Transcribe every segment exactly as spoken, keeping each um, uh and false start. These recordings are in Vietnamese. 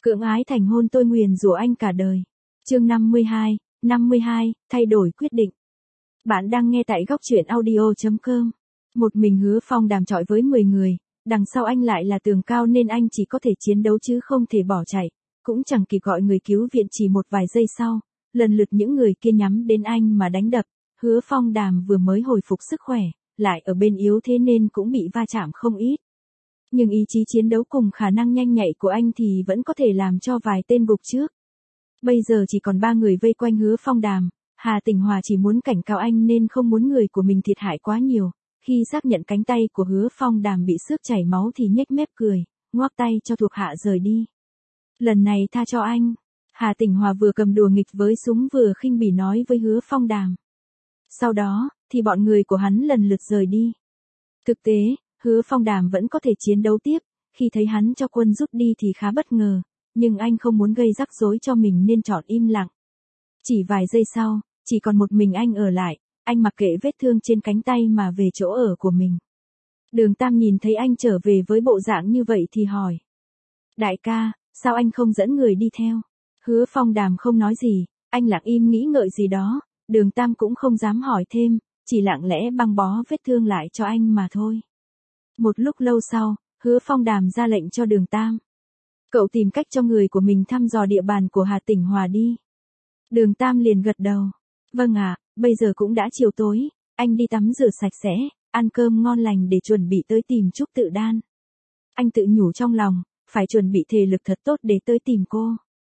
Cưỡng ái thành hôn tôi nguyền rủa anh cả đời. Chương năm mươi hai, năm mươi hai, thay đổi quyết định. Bạn đang nghe tại góc truyện audio chấm com. Một mình Hứa Phong Đàm chọi với mười người, đằng sau anh lại là tường cao nên anh chỉ có thể chiến đấu chứ không thể bỏ chạy, cũng chẳng kịp gọi người cứu viện. Chỉ một vài giây sau, lần lượt những người kia nhắm đến anh mà đánh đập. Hứa Phong Đàm vừa mới hồi phục sức khỏe, lại ở bên yếu thế nên cũng bị va chạm không ít. Nhưng ý chí chiến đấu cùng khả năng nhanh nhạy của anh thì vẫn có thể làm cho vài tên gục trước. Bây giờ chỉ còn ba người vây quanh Hứa Phong Đàm. Hà Tỉnh Hòa chỉ muốn cảnh cáo anh nên không muốn người của mình thiệt hại quá nhiều. Khi xác nhận cánh tay của Hứa Phong Đàm bị xước chảy máu thì nhếch mép cười, ngoắc tay cho thuộc hạ rời đi. Lần này tha cho anh. Hà Tỉnh Hòa vừa cầm đùa nghịch với súng vừa khinh bỉ nói với Hứa Phong Đàm. Sau đó, thì bọn người của hắn lần lượt rời đi. Thực tế, Hứa Phong Đàm vẫn có thể chiến đấu tiếp. Khi thấy hắn cho quân rút đi thì khá bất ngờ, nhưng anh không muốn gây rắc rối cho mình nên chọn im lặng. Chỉ vài giây sau, chỉ còn một mình anh ở lại, anh mặc kệ vết thương trên cánh tay mà về chỗ ở của mình. Đường Tam nhìn thấy anh trở về với bộ dạng như vậy thì hỏi. Đại ca, sao anh không dẫn người đi theo? Hứa Phong Đàm không nói gì, anh lặng im nghĩ ngợi gì đó, Đường Tam cũng không dám hỏi thêm, chỉ lặng lẽ băng bó vết thương lại cho anh mà thôi. Một lúc lâu sau, Hứa Phong Đàm ra lệnh cho Đường Tam. Cậu tìm cách cho người của mình thăm dò địa bàn của Hà Tỉnh Hòa đi. Đường Tam liền gật đầu. Vâng ạ, bây giờ cũng đã chiều tối, anh đi tắm rửa sạch sẽ, ăn cơm ngon lành để chuẩn bị tới tìm Trúc Tự Đan. Anh tự nhủ trong lòng, phải chuẩn bị thể lực thật tốt để tới tìm cô.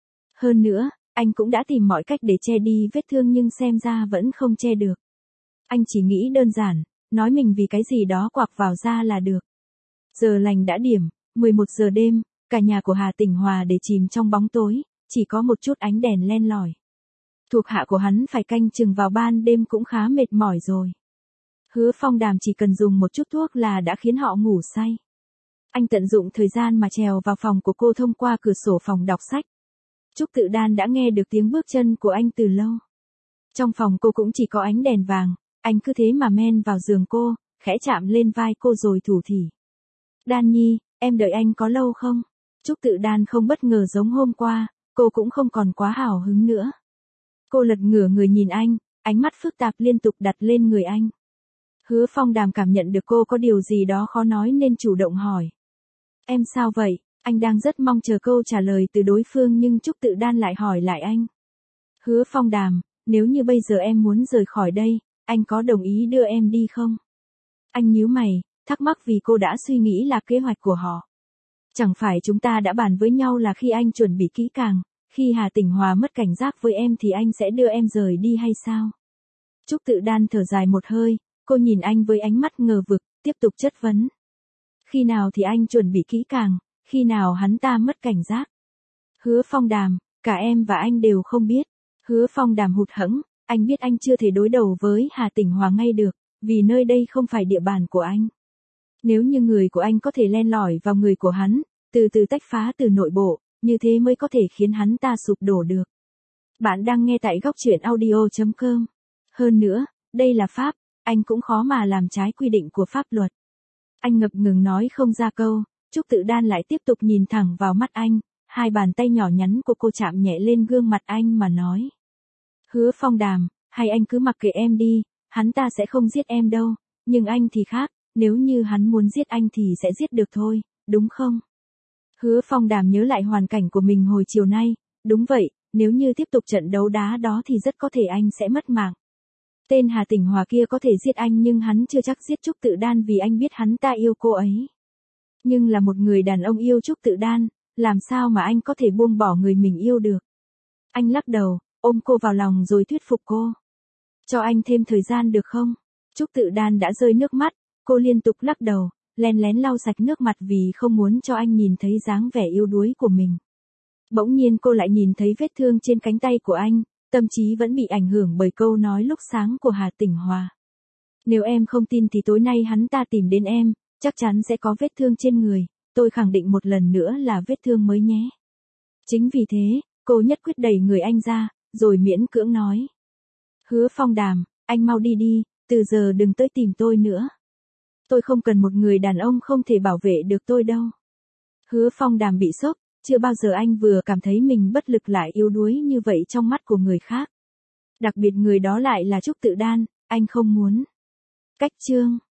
Hơn nữa, anh cũng đã tìm mọi cách để che đi vết thương nhưng xem ra vẫn không che được. Anh chỉ nghĩ đơn giản, nói mình vì cái gì đó quạc vào da là được. Giờ lành đã điểm, mười một giờ đêm, cả nhà của Hà Tỉnh Hòa để chìm trong bóng tối, chỉ có một chút ánh đèn len lỏi. Thuộc hạ của hắn phải canh chừng vào ban đêm cũng khá mệt mỏi rồi. Hứa Phong Đàm chỉ cần dùng một chút thuốc là đã khiến họ ngủ say. Anh tận dụng thời gian mà trèo vào phòng của cô thông qua cửa sổ phòng đọc sách. Trúc Tự Đan đã nghe được tiếng bước chân của anh từ lâu. Trong phòng cô cũng chỉ có ánh đèn vàng, anh cứ thế mà men vào giường cô, khẽ chạm lên vai cô rồi thủ thỉ. Đan Nhi, em đợi anh có lâu không? Trúc Tự Đan không bất ngờ giống hôm qua, cô cũng không còn quá hào hứng nữa. Cô lật ngửa người nhìn anh, ánh mắt phức tạp liên tục đặt lên người anh. Hứa Phong Đàm cảm nhận được cô có điều gì đó khó nói nên chủ động hỏi. Em sao vậy? Anh đang rất mong chờ câu trả lời từ đối phương nhưng Trúc Tự Đan lại hỏi lại anh. Hứa Phong Đàm, nếu như bây giờ em muốn rời khỏi đây, anh có đồng ý đưa em đi không? Anh nhíu mày, thắc mắc vì cô đã suy nghĩ là kế hoạch của họ. Chẳng phải chúng ta đã bàn với nhau là khi anh chuẩn bị kỹ càng, khi Hà Tỉnh Hòa mất cảnh giác với em thì anh sẽ đưa em rời đi hay sao? Trúc Tự Đan thở dài một hơi, cô nhìn anh với ánh mắt ngờ vực, tiếp tục chất vấn. Khi nào thì anh chuẩn bị kỹ càng, khi nào hắn ta mất cảnh giác? Hứa Phong Đàm, cả em và anh đều không biết. Hứa Phong Đàm hụt hẫng, anh biết anh chưa thể đối đầu với Hà Tỉnh Hòa ngay được, vì nơi đây không phải địa bàn của anh. Nếu như người của anh có thể len lỏi vào người của hắn, từ từ tách phá từ nội bộ, như thế mới có thể khiến hắn ta sụp đổ được. Bạn đang nghe tại góc truyện audio chấm com. Hơn nữa, đây là Pháp, anh cũng khó mà làm trái quy định của pháp luật. Anh ngập ngừng nói không ra câu, Trúc Tự Đan lại tiếp tục nhìn thẳng vào mắt anh, hai bàn tay nhỏ nhắn của cô chạm nhẹ lên gương mặt anh mà nói. Hứa Phong Đàm, hay anh cứ mặc kệ em đi, hắn ta sẽ không giết em đâu, nhưng anh thì khác, nếu như hắn muốn giết anh thì sẽ giết được thôi, đúng không? Hứa Phong Đàm nhớ lại hoàn cảnh của mình hồi chiều nay, đúng vậy, nếu như tiếp tục trận đấu đá đó thì rất có thể anh sẽ mất mạng. Tên Hà Tỉnh Hòa kia có thể giết anh nhưng hắn chưa chắc giết Trúc Tự Đan vì anh biết hắn ta yêu cô ấy. Nhưng là một người đàn ông yêu Trúc Tự Đan, làm sao mà anh có thể buông bỏ người mình yêu được? Anh lắc đầu, ôm cô vào lòng rồi thuyết phục cô. Cho anh thêm thời gian được không? Trúc Tự Đan đã rơi nước mắt, cô liên tục lắc đầu, len lén lau sạch nước mặt vì không muốn cho anh nhìn thấy dáng vẻ yếu đuối của mình. Bỗng nhiên cô lại nhìn thấy vết thương trên cánh tay của anh, tâm trí vẫn bị ảnh hưởng bởi câu nói lúc sáng của Hà Tỉnh Hòa. Nếu em không tin thì tối nay hắn ta tìm đến em, chắc chắn sẽ có vết thương trên người, tôi khẳng định một lần nữa là vết thương mới nhé. Chính vì thế, cô nhất quyết đẩy người anh ra, rồi miễn cưỡng nói. Hứa Phong Đàm, anh mau đi đi, từ giờ đừng tới tìm tôi nữa. Tôi không cần một người đàn ông không thể bảo vệ được tôi đâu. Hứa Phong Đàm bị sốc, chưa bao giờ anh vừa cảm thấy mình bất lực lại yếu đuối như vậy trong mắt của người khác. Đặc biệt người đó lại là Trúc Tự Đan, anh không muốn. Cách chương